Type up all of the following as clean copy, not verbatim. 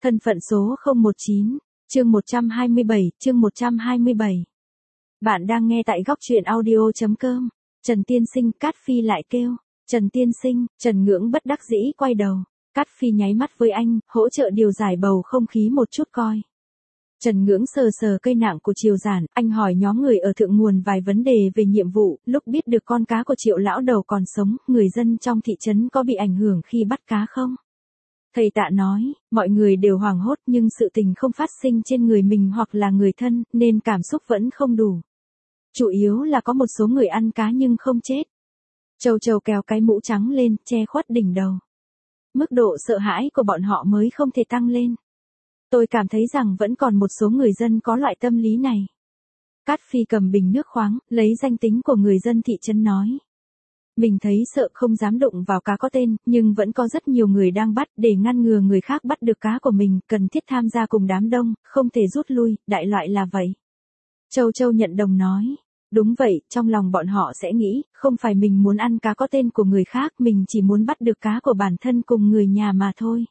Thân phận số 019, chương 127. Bạn đang nghe tại góc truyện audio.com. Trần Tiên Sinh, Cát Phi lại kêu. Trần Tiên Sinh, Trần Ngưỡng bất đắc dĩ quay đầu. Cát Phi nháy mắt với anh, hỗ trợ điều giải bầu không khí một chút coi. Trần Ngưỡng sờ sờ cây nạng của Triều Giản, anh hỏi nhóm người ở thượng nguồn vài vấn đề về nhiệm vụ, lúc biết được con cá của Triệu lão đầu còn sống, người dân trong thị trấn có bị ảnh hưởng khi bắt cá không? Thầy Tạ nói, mọi người đều hoảng hốt nhưng sự tình không phát sinh trên người mình hoặc là người thân, nên cảm xúc vẫn không đủ. Chủ yếu là có một số người ăn cá nhưng không chết. Châu Châu kéo cái mũ trắng lên, che khuất đỉnh đầu. Mức độ sợ hãi của bọn họ mới không thể tăng lên. Tôi cảm thấy rằng vẫn còn một số người dân có loại tâm lý này. Cát Phi cầm bình nước khoáng, lấy danh tính của người dân thị trấn nói. Mình thấy sợ không dám đụng vào cá có tên, nhưng vẫn có rất nhiều người đang bắt để ngăn ngừa người khác bắt được cá của mình, cần thiết tham gia cùng đám đông, không thể rút lui, đại loại là vậy. Châu Châu nhận đồng nói. Đúng vậy, trong lòng bọn họ sẽ nghĩ, không phải mình muốn ăn cá có tên của người khác, mình chỉ muốn bắt được cá của bản thân cùng người nhà mà thôi.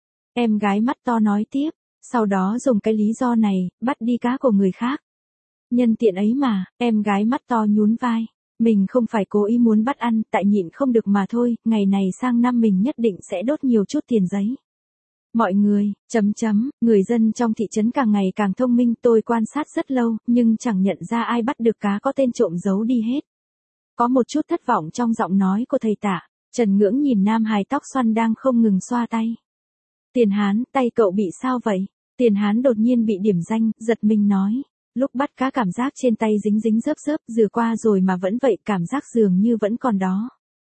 Em gái mắt to nói tiếp, sau đó dùng cái lý do này, bắt đi cá của người khác. Nhân tiện ấy mà, em gái mắt to nhún vai. Mình không phải cố ý muốn bắt ăn, tại nhịn không được mà thôi, ngày này sang năm mình nhất định sẽ đốt nhiều chút tiền giấy. Mọi người, người dân trong thị trấn càng ngày càng thông minh, tôi quan sát rất lâu, nhưng chẳng nhận ra ai bắt được cá có tên trộm giấu đi hết. Có một chút thất vọng trong giọng nói của thầy Tạ. Trần Ngưỡng nhìn nam hài tóc xoăn đang không ngừng xoa tay. Tiền Hán, tay cậu bị sao vậy? Tiền Hán đột nhiên bị điểm danh, giật mình nói. Lúc bắt cá cảm giác trên tay dính dính rớp rớp, rửa qua rồi mà vẫn vậy, cảm giác dường như vẫn còn đó.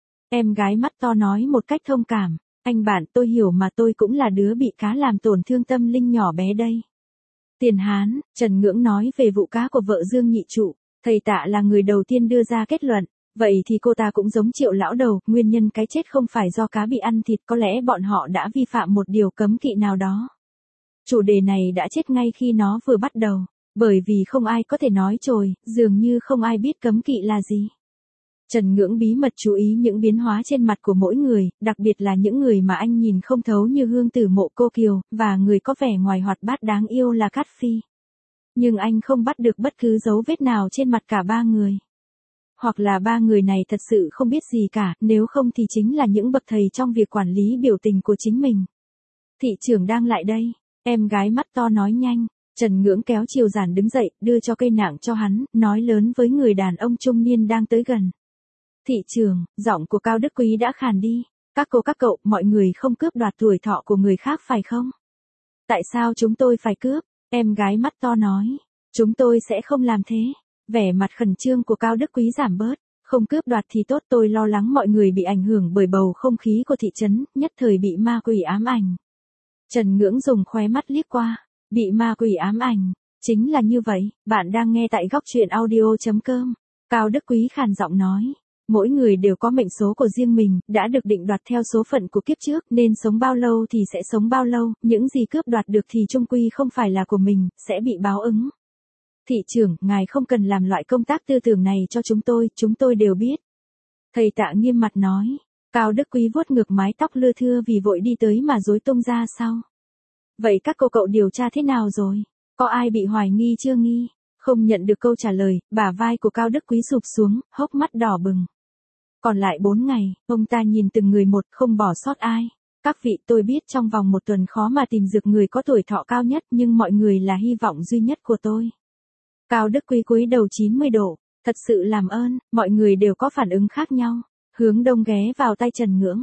Em gái mắt to nói một cách thông cảm. Anh bạn, tôi hiểu mà, tôi cũng là đứa bị cá làm tổn thương tâm linh nhỏ bé đây. Tiền Hán, Trần Ngưỡng nói về vụ cá của vợ Dương nhị trụ. Thầy Tạ là người đầu tiên đưa ra kết luận. Vậy thì cô ta cũng giống Triệu lão đầu, nguyên nhân cái chết không phải do cá bị ăn thịt, có lẽ bọn họ đã vi phạm một điều cấm kỵ nào đó. Chủ đề này đã chết ngay khi nó vừa bắt đầu. Bởi vì không ai có thể nói trồi, dường như không ai biết cấm kỵ là gì. Trần Ngưỡng bí mật chú ý những biến hóa trên mặt của mỗi người, đặc biệt là những người mà anh nhìn không thấu như Hương Tử Mộ Cô Kiều, và người có vẻ ngoài hoạt bát đáng yêu là Cát Phi. Nhưng anh không bắt được bất cứ dấu vết nào trên mặt cả ba người. Hoặc là ba người này thật sự không biết gì cả, nếu không thì chính là những bậc thầy trong việc quản lý biểu tình của chính mình. Thị trưởng đang lại đây, em gái mắt to nói nhanh. Trần Ngưỡng kéo Triều Giản đứng dậy, đưa cho cây nạng cho hắn, nói lớn với người đàn ông trung niên đang tới gần. Thị trưởng, giọng của Cao Đức Quý đã khàn đi. Các cô các cậu, mọi người không cướp đoạt tuổi thọ của người khác phải không? Tại sao chúng tôi phải cướp? Em gái mắt to nói. Chúng tôi sẽ không làm thế. Vẻ mặt khẩn trương của Cao Đức Quý giảm bớt. Không cướp đoạt thì tốt, tôi lo lắng mọi người bị ảnh hưởng bởi bầu không khí của thị trấn, nhất thời bị ma quỷ ám ảnh. Trần Ngưỡng dùng khóe mắt liếc qua. Bị ma quỷ ám ảnh. Chính là như vậy, bạn đang nghe tại góc truyện audio.com. Cao Đức Quý khàn giọng nói. Mỗi người đều có mệnh số của riêng mình, đã được định đoạt theo số phận của kiếp trước, nên sống bao lâu thì sẽ sống bao lâu, những gì cướp đoạt được thì chung quy không phải là của mình, sẽ bị báo ứng. Thị trưởng, ngài không cần làm loại công tác tư tưởng này cho chúng tôi đều biết. Thầy Tạ nghiêm mặt nói. Cao Đức Quý vuốt ngược mái tóc lưa thưa vì vội đi tới mà rối tung ra sau. Vậy các cô cậu điều tra thế nào rồi? Có ai bị hoài nghi chưa nghi? Không nhận được câu trả lời, bả vai của Cao Đức Quý sụp xuống, hốc mắt đỏ bừng. Còn lại 4 ngày, ông ta nhìn từng người một, không bỏ sót ai. Các vị, tôi biết trong vòng 1 tuần khó mà tìm được người có tuổi thọ cao nhất, nhưng mọi người là hy vọng duy nhất của tôi. Cao Đức Quý cúi đầu 90 độ, thật sự làm ơn, mọi người đều có phản ứng khác nhau. Hướng Đông ghé vào tay Trần Ngưỡng,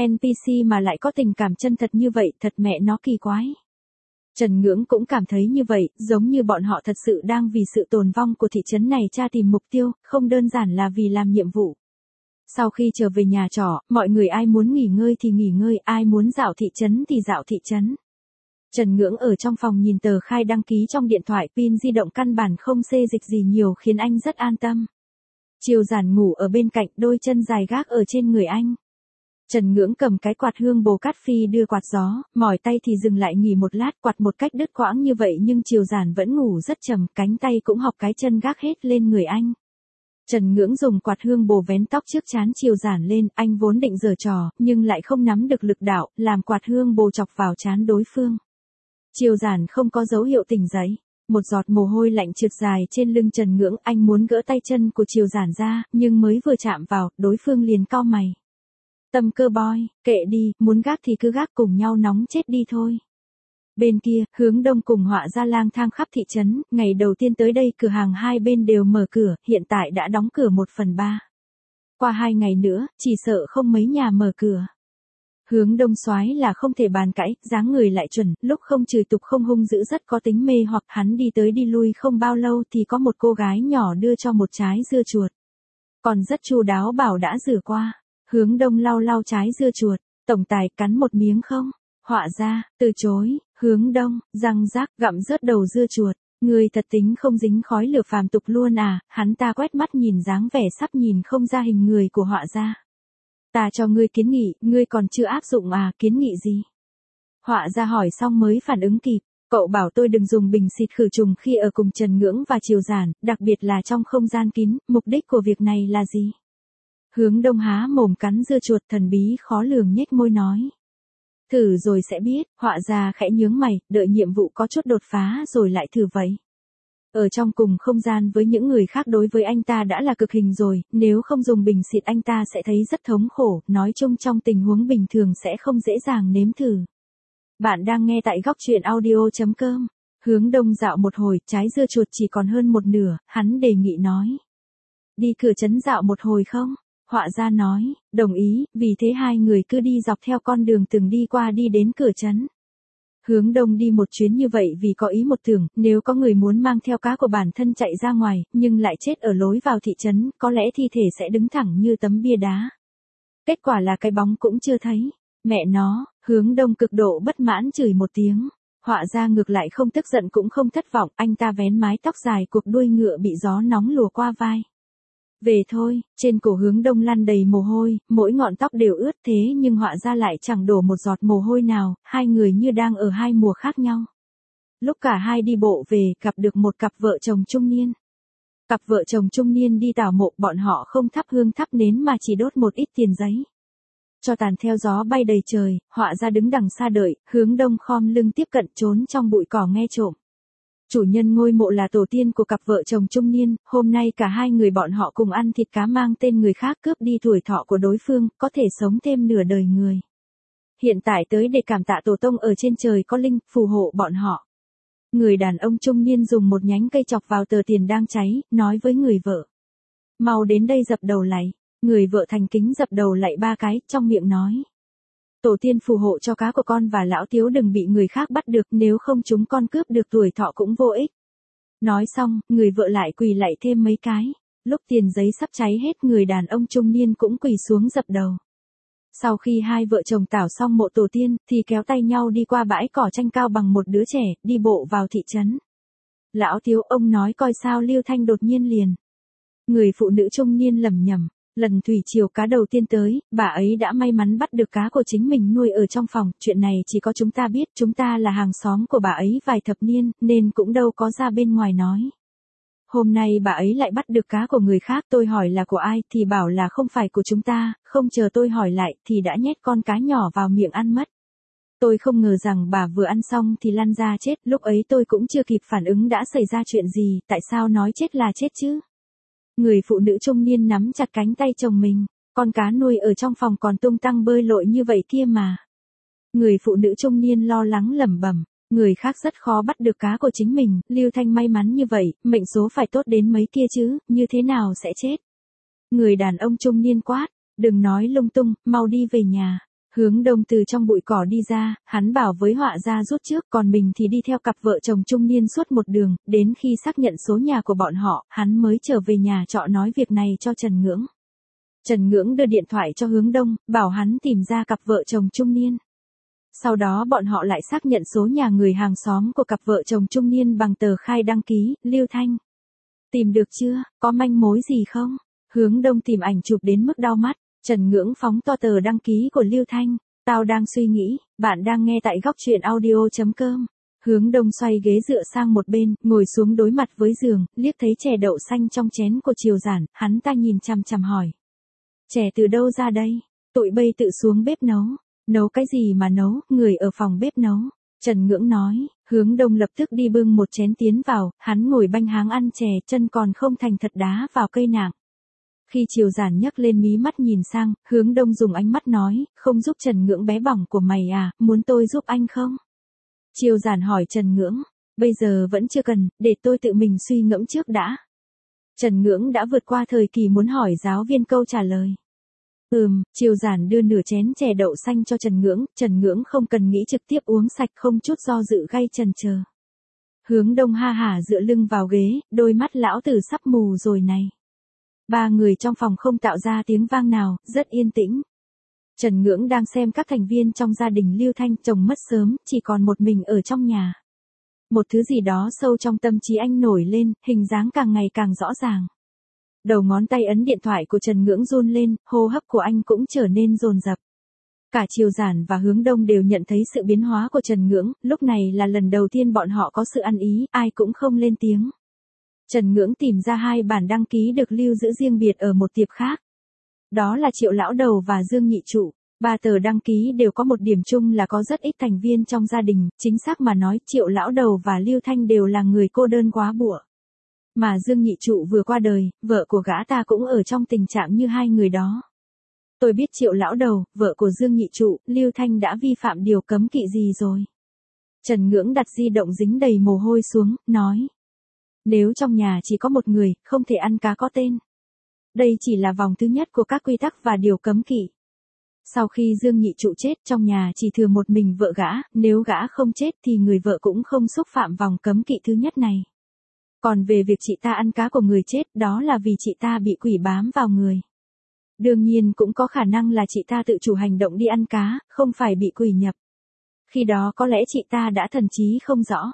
NPC mà lại có tình cảm chân thật như vậy, thật mẹ nó kỳ quái. Trần Ngưỡng cũng cảm thấy như vậy, giống như bọn họ thật sự đang vì sự tồn vong của thị trấn này tra tìm mục tiêu, không đơn giản là vì làm nhiệm vụ. Sau khi trở về nhà trọ, mọi người ai muốn nghỉ ngơi thì nghỉ ngơi, ai muốn dạo thị trấn thì dạo thị trấn. Trần Ngưỡng ở trong phòng nhìn tờ khai đăng ký trong điện thoại, pin di động căn bản không xê dịch gì nhiều khiến anh rất an tâm. Triều Giản ngủ ở bên cạnh, đôi chân dài gác ở trên người anh. Trần Ngưỡng cầm cái quạt hương bồ Cát Phi đưa quạt gió, mỏi tay thì dừng lại nghỉ một lát, quạt một cách đứt quãng như vậy nhưng Triều Giản vẫn ngủ rất trầm, cánh tay cũng học cái chân gác hết lên người anh. Trần Ngưỡng dùng quạt hương bồ vén tóc trước trán Triều Giản lên, anh vốn định giở trò, nhưng lại không nắm được lực đạo, làm quạt hương bồ chọc vào trán đối phương. Triều Giản không có dấu hiệu tỉnh dậy. Một giọt mồ hôi lạnh trượt dài trên lưng Trần Ngưỡng, anh muốn gỡ tay chân của Triều Giản ra, nhưng mới vừa chạm vào, đối phương liền cau mày. Tâm cơ boy, kệ đi, muốn gác thì cứ gác, cùng nhau nóng chết đi thôi. Bên kia, Hướng Đông cùng Họa Gia lang thang khắp thị trấn, ngày đầu tiên tới đây cửa hàng hai bên đều mở cửa, hiện tại đã đóng cửa 1/3. Qua 2 ngày nữa, chỉ sợ không mấy nhà mở cửa. Hướng Đông soái là không thể bàn cãi, dáng người lại chuẩn, lúc không chửi tục không hung dữ, rất có tính mê hoặc. Hắn đi tới đi lui không bao lâu thì có một cô gái nhỏ đưa cho một trái dưa chuột. Còn rất chu đáo bảo đã rửa qua. Hướng Đông lau lau trái dưa chuột, tổng tài cắn một miếng không? Họa Gia, từ chối. Hướng Đông, răng rác gặm rớt đầu dưa chuột. Người thật tính không dính khói lửa phàm tục luôn à? Hắn ta quét mắt nhìn dáng vẻ sắp nhìn không ra hình người của Họa Gia. Ta cho ngươi kiến nghị, ngươi còn chưa áp dụng à? Kiến nghị gì? Họa Gia hỏi xong mới phản ứng kịp. Cậu bảo tôi đừng dùng bình xịt khử trùng khi ở cùng Trần Ngưỡng và Triều Giản, đặc biệt là trong không gian kín. Mục đích của việc này là gì? Hướng Đông há mồm cắn dưa chuột, thần bí khó lường nhếch môi nói. Thử rồi sẽ biết. Họa Gia khẽ nhướng mày, đợi nhiệm vụ có chút đột phá rồi lại thử vậy. Ở trong cùng không gian với những người khác đối với anh ta đã là cực hình rồi, nếu không dùng bình xịt anh ta sẽ thấy rất thống khổ, nói chung trong tình huống bình thường sẽ không dễ dàng nếm thử. Bạn đang nghe tại góc truyện audio.com. Hướng Đông dạo một hồi, trái dưa chuột chỉ còn hơn một nửa, hắn đề nghị nói. Đi cửa trấn dạo một hồi không? Họa Gia nói, đồng ý, vì thế hai người cứ đi dọc theo con đường từng đi qua đi đến cửa trấn. Hướng Đông đi một chuyến như vậy vì có ý một tưởng, nếu có người muốn mang theo cá của bản thân chạy ra ngoài, nhưng lại chết ở lối vào thị trấn, có lẽ thi thể sẽ đứng thẳng như tấm bia đá. Kết quả là cái bóng cũng chưa thấy. Mẹ nó, Hướng Đông cực độ bất mãn chửi một tiếng. Họa Gia ngược lại không tức giận cũng không thất vọng, anh ta vén mái tóc dài cuộc đuôi ngựa bị gió nóng lùa qua vai. Về thôi, trên cổ Hướng Đông lăn đầy mồ hôi, mỗi ngọn tóc đều ướt, thế nhưng Họa Gia lại chẳng đổ một giọt mồ hôi nào, hai người như đang ở hai mùa khác nhau. Lúc cả hai đi bộ về, gặp được một cặp vợ chồng trung niên. Cặp vợ chồng trung niên đi tảo mộ, bọn họ không thắp hương thắp nến mà chỉ đốt một ít tiền giấy. Cho tàn theo gió bay đầy trời, Họa Gia đứng đằng xa đợi, Hướng Đông khom lưng tiếp cận trốn trong bụi cỏ nghe trộm. Chủ nhân ngôi mộ là tổ tiên của cặp vợ chồng trung niên, hôm nay cả hai người bọn họ cùng ăn thịt cá mang tên người khác cướp đi tuổi thọ của đối phương, có thể sống thêm nửa đời người. Hiện tại tới để cảm tạ tổ tông ở trên trời có linh, phù hộ bọn họ. Người đàn ông trung niên dùng một nhánh cây chọc vào tờ tiền đang cháy, nói với người vợ. Mau đến đây dập đầu lạy. Người vợ thành kính dập đầu lạy 3 cái, trong miệng nói. Tổ tiên phù hộ cho cá của con và lão thiếu đừng bị người khác bắt được, nếu không chúng con cướp được tuổi thọ cũng vô ích. Nói xong, người vợ lại quỳ lạy thêm mấy cái. Lúc tiền giấy sắp cháy hết, người đàn ông trung niên cũng quỳ xuống dập đầu. Sau khi hai vợ chồng tảo xong mộ tổ tiên, thì kéo tay nhau đi qua bãi cỏ tranh cao bằng một đứa trẻ, đi bộ vào thị trấn. Lão thiếu, ông nói coi sao Lưu Thanh đột nhiên liền. Người phụ nữ trung niên lẩm nhẩm. Lần thủy triều cá đầu tiên tới, bà ấy đã may mắn bắt được cá của chính mình nuôi ở trong phòng, chuyện này chỉ có chúng ta biết, chúng ta là hàng xóm của bà ấy vài thập niên, nên cũng đâu có ra bên ngoài nói. Hôm nay bà ấy lại bắt được cá của người khác, tôi hỏi là của ai, thì bảo là không phải của chúng ta, không chờ tôi hỏi lại, thì đã nhét con cá nhỏ vào miệng ăn mất. Tôi không ngờ rằng bà vừa ăn xong thì lăn ra chết, lúc ấy tôi cũng chưa kịp phản ứng đã xảy ra chuyện gì, tại sao nói chết là chết chứ? Người phụ nữ trung niên nắm chặt cánh tay chồng mình, con cá nuôi ở trong phòng còn tung tăng bơi lội như vậy kia mà. Người phụ nữ trung niên lo lắng lẩm bẩm, người khác rất khó bắt được cá của chính mình, Lưu Thanh may mắn như vậy, mệnh số phải tốt đến mấy kia chứ, như thế nào sẽ chết. Người đàn ông trung niên quát, đừng nói lung tung, mau đi về nhà. Hướng Đông từ trong bụi cỏ đi ra, hắn bảo với Họa Gia rút trước, còn mình thì đi theo cặp vợ chồng trung niên suốt một đường, đến khi xác nhận số nhà của bọn họ, hắn mới trở về nhà trọ nói việc này cho Trần Ngưỡng. Trần Ngưỡng đưa điện thoại cho Hướng Đông, bảo hắn tìm ra cặp vợ chồng trung niên. Sau đó bọn họ lại xác nhận số nhà người hàng xóm của cặp vợ chồng trung niên bằng tờ khai đăng ký, Lưu Thanh. Tìm được chưa, có manh mối gì không? Hướng Đông tìm ảnh chụp đến mức đau mắt. Trần Ngưỡng phóng to tờ đăng ký của Lưu Thanh. Tao đang suy nghĩ, bạn đang nghe tại góc truyện audio.com. Hướng Đông xoay ghế dựa sang một bên, ngồi xuống đối mặt với giường, liếc thấy chè đậu xanh trong chén của Triều Giản, hắn ta nhìn chằm chằm hỏi. Chè từ đâu ra đây? Tụi bây tự xuống bếp nấu. Nấu cái gì mà nấu, người ở phòng bếp nấu. Trần Ngưỡng nói, Hướng Đông lập tức đi bưng một chén tiến vào, hắn ngồi banh háng ăn chè, chân còn không thành thật đá vào cây nạng. Khi Triều Giản nhấc lên mí mắt nhìn sang, Hướng Đông dùng ánh mắt nói, không giúp Trần Ngưỡng bé bỏng của mày à, muốn tôi giúp anh không? Triều Giản hỏi Trần Ngưỡng, bây giờ vẫn chưa cần, để tôi tự mình suy ngẫm trước đã. Trần Ngưỡng đã vượt qua thời kỳ muốn hỏi giáo viên câu trả lời. Triều Giản đưa nửa chén chè đậu xanh cho Trần Ngưỡng không cần nghĩ trực tiếp uống sạch không chút do dự gay chần chờ. Hướng Đông ha hả dựa lưng vào ghế, đôi mắt lão tử sắp mù rồi này. Ba người trong phòng không tạo ra tiếng vang nào, rất yên tĩnh. Trần Ngưỡng đang xem các thành viên trong gia đình Lưu Thanh, chồng mất sớm, chỉ còn một mình ở trong nhà. Một thứ gì đó sâu trong tâm trí anh nổi lên, hình dáng càng ngày càng rõ ràng. Đầu ngón tay ấn điện thoại của Trần Ngưỡng run lên, hô hấp của anh cũng trở nên dồn dập. Cả Triều Giản và Hướng Đông đều nhận thấy sự biến hóa của Trần Ngưỡng, lúc này là lần đầu tiên bọn họ có sự ăn ý, ai cũng không lên tiếng. Trần Ngưỡng tìm ra 2 bản đăng ký được lưu giữ riêng biệt ở một tiệp khác. Đó là Triệu Lão Đầu và Dương Nhị Trụ. 3 tờ đăng ký đều có một điểm chung là có rất ít thành viên trong gia đình, chính xác mà nói Triệu Lão Đầu và Lưu Thanh đều là người cô đơn quá bụa. Mà Dương Nhị Trụ vừa qua đời, vợ của gã ta cũng ở trong tình trạng như 2 người đó. Tôi biết Triệu Lão Đầu, vợ của Dương Nhị Trụ, Lưu Thanh đã vi phạm điều cấm kỵ gì rồi. Trần Ngưỡng đặt di động dính đầy mồ hôi xuống, nói. Nếu trong nhà chỉ có một người, không thể ăn cá có tên. Đây chỉ là vòng thứ nhất của các quy tắc và điều cấm kỵ. Sau khi Dương Nhị Trụ chết, trong nhà chỉ thừa một mình vợ gã, nếu gã không chết thì người vợ cũng không xúc phạm vòng cấm kỵ thứ nhất này. Còn về việc chị ta ăn cá của người chết, đó là vì chị ta bị quỷ bám vào người. Đương nhiên cũng có khả năng là chị ta tự chủ hành động đi ăn cá, không phải bị quỷ nhập. Khi đó có lẽ chị ta đã thần trí không rõ.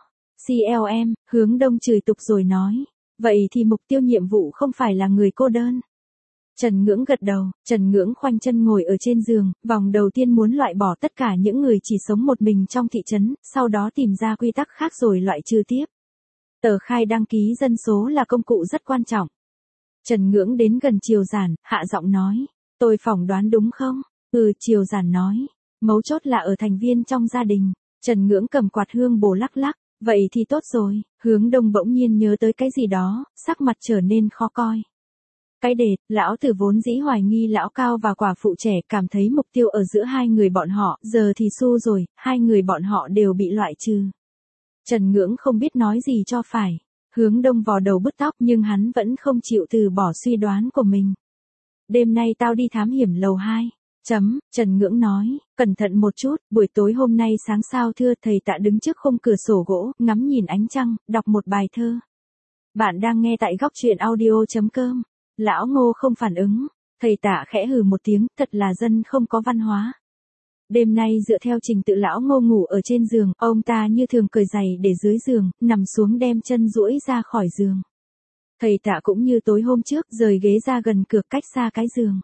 CLM, Hướng Đông chửi tục rồi nói. Vậy thì mục tiêu nhiệm vụ không phải là người cô đơn. Trần Ngưỡng gật đầu, Trần Ngưỡng khoanh chân ngồi ở trên giường, vòng đầu tiên muốn loại bỏ tất cả những người chỉ sống một mình trong thị trấn, sau đó tìm ra quy tắc khác rồi loại trừ tiếp. Tờ khai đăng ký dân số là công cụ rất quan trọng. Trần Ngưỡng đến gần Triều Giản, hạ giọng nói, tôi phỏng đoán đúng không? Triều Giản nói, mấu chốt là ở thành viên trong gia đình. Trần Ngưỡng cầm quạt hương bồ lắc lắc, vậy thì tốt rồi. Hướng Đông bỗng nhiên nhớ tới cái gì đó, sắc mặt trở nên khó coi. Cái đệt, lão tử vốn dĩ hoài nghi lão Cao và quả phụ trẻ, cảm thấy mục tiêu ở giữa 2 người bọn họ, giờ thì xu rồi, 2 người bọn họ đều bị loại trừ. Trần Ngưỡng không biết nói gì cho phải. Hướng Đông vò đầu bứt tóc nhưng hắn vẫn không chịu từ bỏ suy đoán của mình. Đêm nay tao đi thám hiểm lầu 2. Trần Ngưỡng nói, cẩn thận một chút, buổi tối hôm nay sáng sao thưa, thầy Tạ đứng trước khung cửa sổ gỗ, ngắm nhìn ánh trăng, đọc một bài thơ. Bạn đang nghe tại góc truyện audio.com. Lão Ngô không phản ứng, thầy Tạ khẽ hừ một tiếng, thật là dân không có văn hóa. Đêm nay dựa theo trình tự lão Ngô ngủ ở trên giường, ông ta như thường cởi giày để dưới giường, nằm xuống đem chân duỗi ra khỏi giường. Thầy Tạ cũng như tối hôm trước, rời ghế ra gần cửa cách xa cái giường.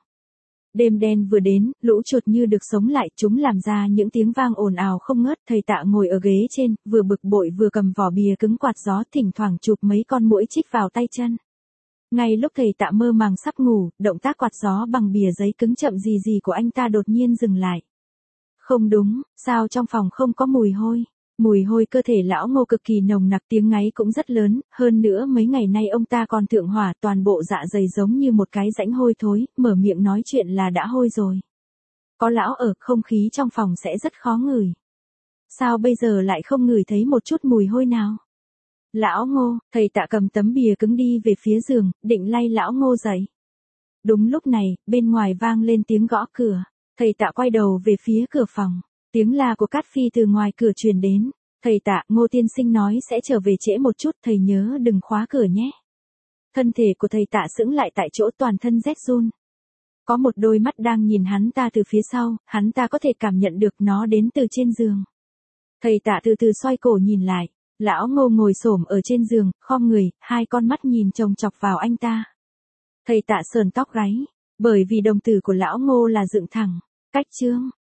Đêm đen vừa đến, lũ chuột như được sống lại, chúng làm ra những tiếng vang ồn ào không ngớt. Thầy Tạ ngồi ở ghế trên, vừa bực bội vừa cầm vỏ bìa cứng quạt gió, thỉnh thoảng chụp mấy con muỗi chích vào tay chân. Ngay lúc thầy Tạ mơ màng sắp ngủ, động tác quạt gió bằng bìa giấy cứng chậm gì gì của anh ta đột nhiên dừng lại. Không đúng, sao trong phòng không có mùi hôi? Mùi hôi cơ thể lão Ngô cực kỳ nồng nặc, tiếng ngáy cũng rất lớn, hơn nữa mấy ngày nay ông ta còn thượng hỏa, toàn bộ dạ dày giống như một cái rãnh hôi thối, mở miệng nói chuyện là đã hôi rồi. Có lão ở, không khí trong phòng sẽ rất khó ngửi. Sao bây giờ lại không ngửi thấy một chút mùi hôi nào? Lão Ngô, thầy Tạ cầm tấm bìa cứng đi về phía giường, định lay lão Ngô dậy. Đúng lúc này, bên ngoài vang lên tiếng gõ cửa. Thầy Tạ quay đầu về phía cửa phòng. Tiếng la của Cát Phi từ ngoài cửa truyền đến. Thầy Tạ, Ngô tiên sinh nói sẽ trở về trễ một chút, thầy nhớ đừng khóa cửa nhé. Thân thể của thầy Tạ sững lại tại chỗ, toàn thân rét run. Có một đôi mắt đang nhìn hắn ta từ phía sau, hắn ta có thể cảm nhận được nó đến từ trên giường. Thầy Tạ từ từ xoay cổ nhìn lại. Lão Ngô ngồi xổm ở trên giường, khom người, 2 con mắt nhìn chòng chọc vào anh ta. Thầy Tạ sờn tóc gáy, bởi vì đồng tử của lão Ngô là dựng thẳng. Cách chương,